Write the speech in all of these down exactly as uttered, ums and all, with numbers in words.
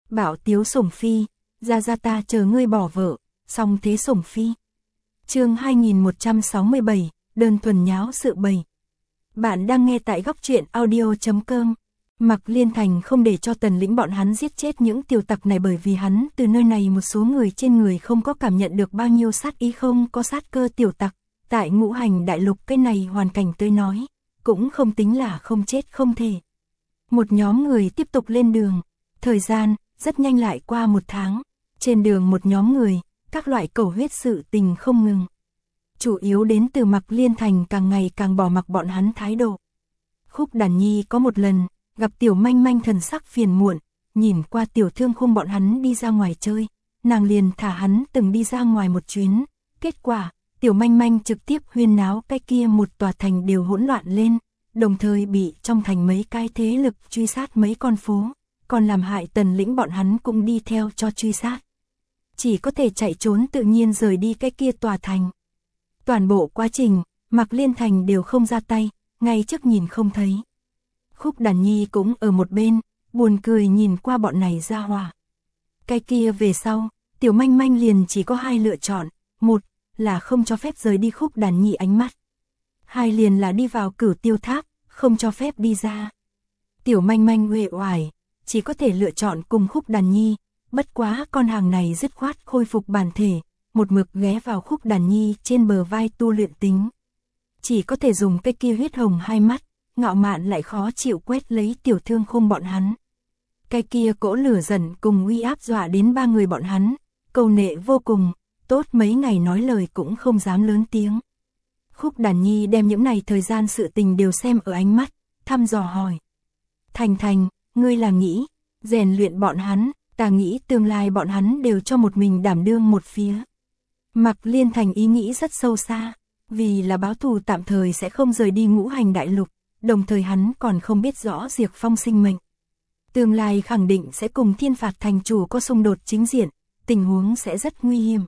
Bạo tiếu sủng phi, ra ra ta chờ ngươi bỏ vợ, song thế sủng phi. Chương hai nghìn một trăm sáu mươi bảy, đơn thuần nháo sự bầy. Bạn đang nghe tại góc truyện audio chấm com. Mạc Liên Thành không để cho Tần Lĩnh bọn hắn giết chết những tiểu tặc này bởi vì hắn từ nơi này một số người trên người không có cảm nhận được bao nhiêu sát ý, không có sát cơ tiểu tặc. Tại Ngũ Hành Đại Lục cái này hoàn cảnh tới nói, cũng không tính là không chết không thể. Một nhóm người tiếp tục lên đường, thời gian rất nhanh lại qua một tháng. Trên đường một nhóm người, các loại cầu huyết sự tình không ngừng. Chủ yếu đến từ Mạc Liên Thành càng ngày càng bỏ mặc bọn hắn thái độ. Khúc Đàn Nhi có một lần, gặp Tiểu Manh Manh thần sắc phiền muộn, nhìn qua Tiểu Thương Khung bọn hắn đi ra ngoài chơi, nàng liền thả hắn từng đi ra ngoài một chuyến. Kết quả, Tiểu Manh Manh trực tiếp huyên náo cái kia một tòa thành đều hỗn loạn lên, đồng thời bị trong thành mấy cái thế lực truy sát mấy con phố, còn làm hại Tần Lĩnh bọn hắn cũng đi theo cho truy sát. Chỉ có thể chạy trốn tự nhiên rời đi cái kia tòa thành. Toàn bộ quá trình, Mạc Liên Thành đều không ra tay, ngay trước nhìn không thấy. Khúc Đàn Nhi cũng ở một bên, buồn cười nhìn qua bọn này ra hòa. Cái kia về sau, Tiểu Manh Manh liền chỉ có hai lựa chọn, một là không cho phép rời đi Khúc Đàn Nhi ánh mắt. Hai liền là đi vào Cửu Tiêu Tháp, không cho phép đi ra. Tiểu Manh Manh uể oải, chỉ có thể lựa chọn cùng Khúc Đàn Nhi, bất quá con hàng này dứt khoát khôi phục bản thể, một mực ghé vào Khúc Đàn Nhi trên bờ vai tu luyện tính. Chỉ có thể dùng cái kia huyết hồng hai mắt, ngạo mạn lại khó chịu quét lấy Tiểu Thương Khung bọn hắn. Cái kia cỗ lửa giận cùng uy áp dọa đến ba người bọn hắn, câu nệ vô cùng, tốt mấy ngày nói lời cũng không dám lớn tiếng. Khúc Đàn Nhi đem những này thời gian sự tình đều xem ở ánh mắt, thăm dò hỏi. Thành Thành, ngươi là nghĩ, rèn luyện bọn hắn, ta nghĩ tương lai bọn hắn đều cho một mình đảm đương một phía. Mạc Liên Thành ý nghĩ rất sâu xa, vì là báo thù tạm thời sẽ không rời đi Ngũ Hành Đại Lục, đồng thời hắn còn không biết rõ Diệp Phong sinh mệnh. Tương lai khẳng định sẽ cùng Thiên Phạt thành chủ có xung đột chính diện, tình huống sẽ rất nguy hiểm.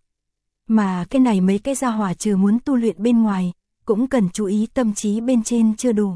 Mà cái này mấy cái gia hỏa trừ muốn tu luyện bên ngoài, cũng cần chú ý tâm trí bên trên chưa đủ.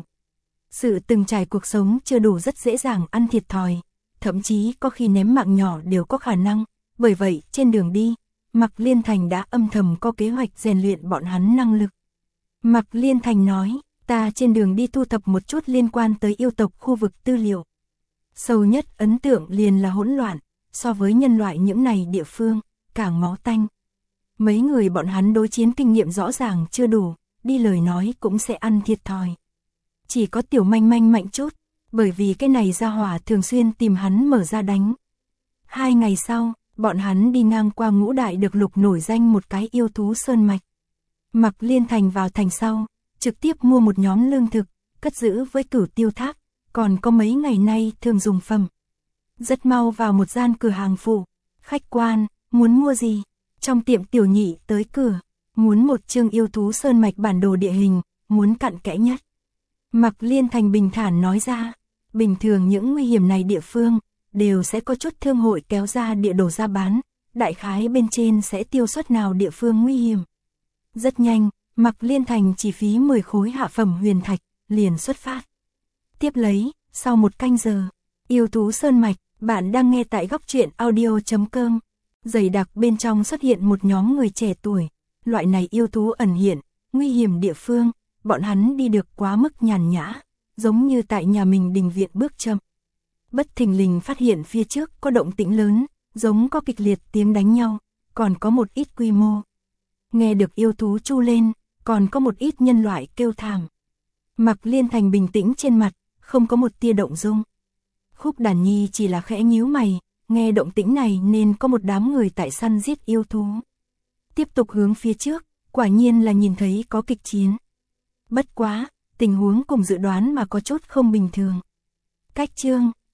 Sự từng trải cuộc sống chưa đủ rất dễ dàng ăn thiệt thòi, thậm chí có khi ném mạng nhỏ đều có khả năng, bởi vậy trên đường đi, Mạc Liên Thành đã âm thầm có kế hoạch rèn luyện bọn hắn năng lực. Mạc Liên Thành nói, ta trên đường đi thu thập một chút liên quan tới yêu tộc khu vực tư liệu. Sâu nhất ấn tượng liền là hỗn loạn, so với nhân loại những này địa phương, càng máu tanh. Mấy người bọn hắn đối chiến kinh nghiệm rõ ràng chưa đủ, đi lời nói cũng sẽ ăn thiệt thòi. Chỉ có Tiểu Manh Manh mạnh chút, bởi vì cái này gia hỏa thường xuyên tìm hắn mở ra đánh. Hai ngày sau, bọn hắn đi ngang qua Ngũ Đại được lục nổi danh một cái yêu thú sơn mạch. Mạc Liên Thành vào thành sau, trực tiếp mua một nhóm lương thực, cất giữ với Cửu Tiêu Tháp, còn có mấy ngày nay thường dùng phẩm. Rất mau vào một gian cửa hàng phụ, khách quan, muốn mua gì? Trong tiệm Tiểu Nhị tới cửa, muốn một chương yêu thú sơn mạch bản đồ địa hình, muốn cặn kẽ nhất. Mạc Liên Thành bình thản nói ra, bình thường những nguy hiểm này địa phương, đều sẽ có chút thương hội kéo ra địa đồ ra bán, đại khái bên trên sẽ tiêu xuất nào địa phương nguy hiểm. Rất nhanh, Mạc Liên Thành chỉ phí mười khối hạ phẩm huyền thạch, liền xuất phát. Tiếp lấy, sau một canh giờ, yêu thú sơn mạch, bạn đang nghe tại góc truyện audio chấm com. Dày đặc bên trong xuất hiện một nhóm người trẻ tuổi, loại này yêu thú ẩn hiện, nguy hiểm địa phương, bọn hắn đi được quá mức nhàn nhã, giống như tại nhà mình đình viện bước chậm. Bất thình lình phát hiện phía trước có động tĩnh lớn, giống có kịch liệt tiếng đánh nhau, còn có một ít quy mô. Nghe được yêu thú chu lên, còn có một ít nhân loại kêu thảm. Mạc Liên Thành bình tĩnh trên mặt, không có một tia động dung. Khúc Đàn Nhi chỉ là khẽ nhíu mày, nghe động tĩnh này nên có một đám người tại săn giết yêu thú. Tiếp tục hướng phía trước, quả nhiên là nhìn thấy có kịch chiến. Bất quá, tình huống cùng dự đoán mà có chút không bình thường. Cách chương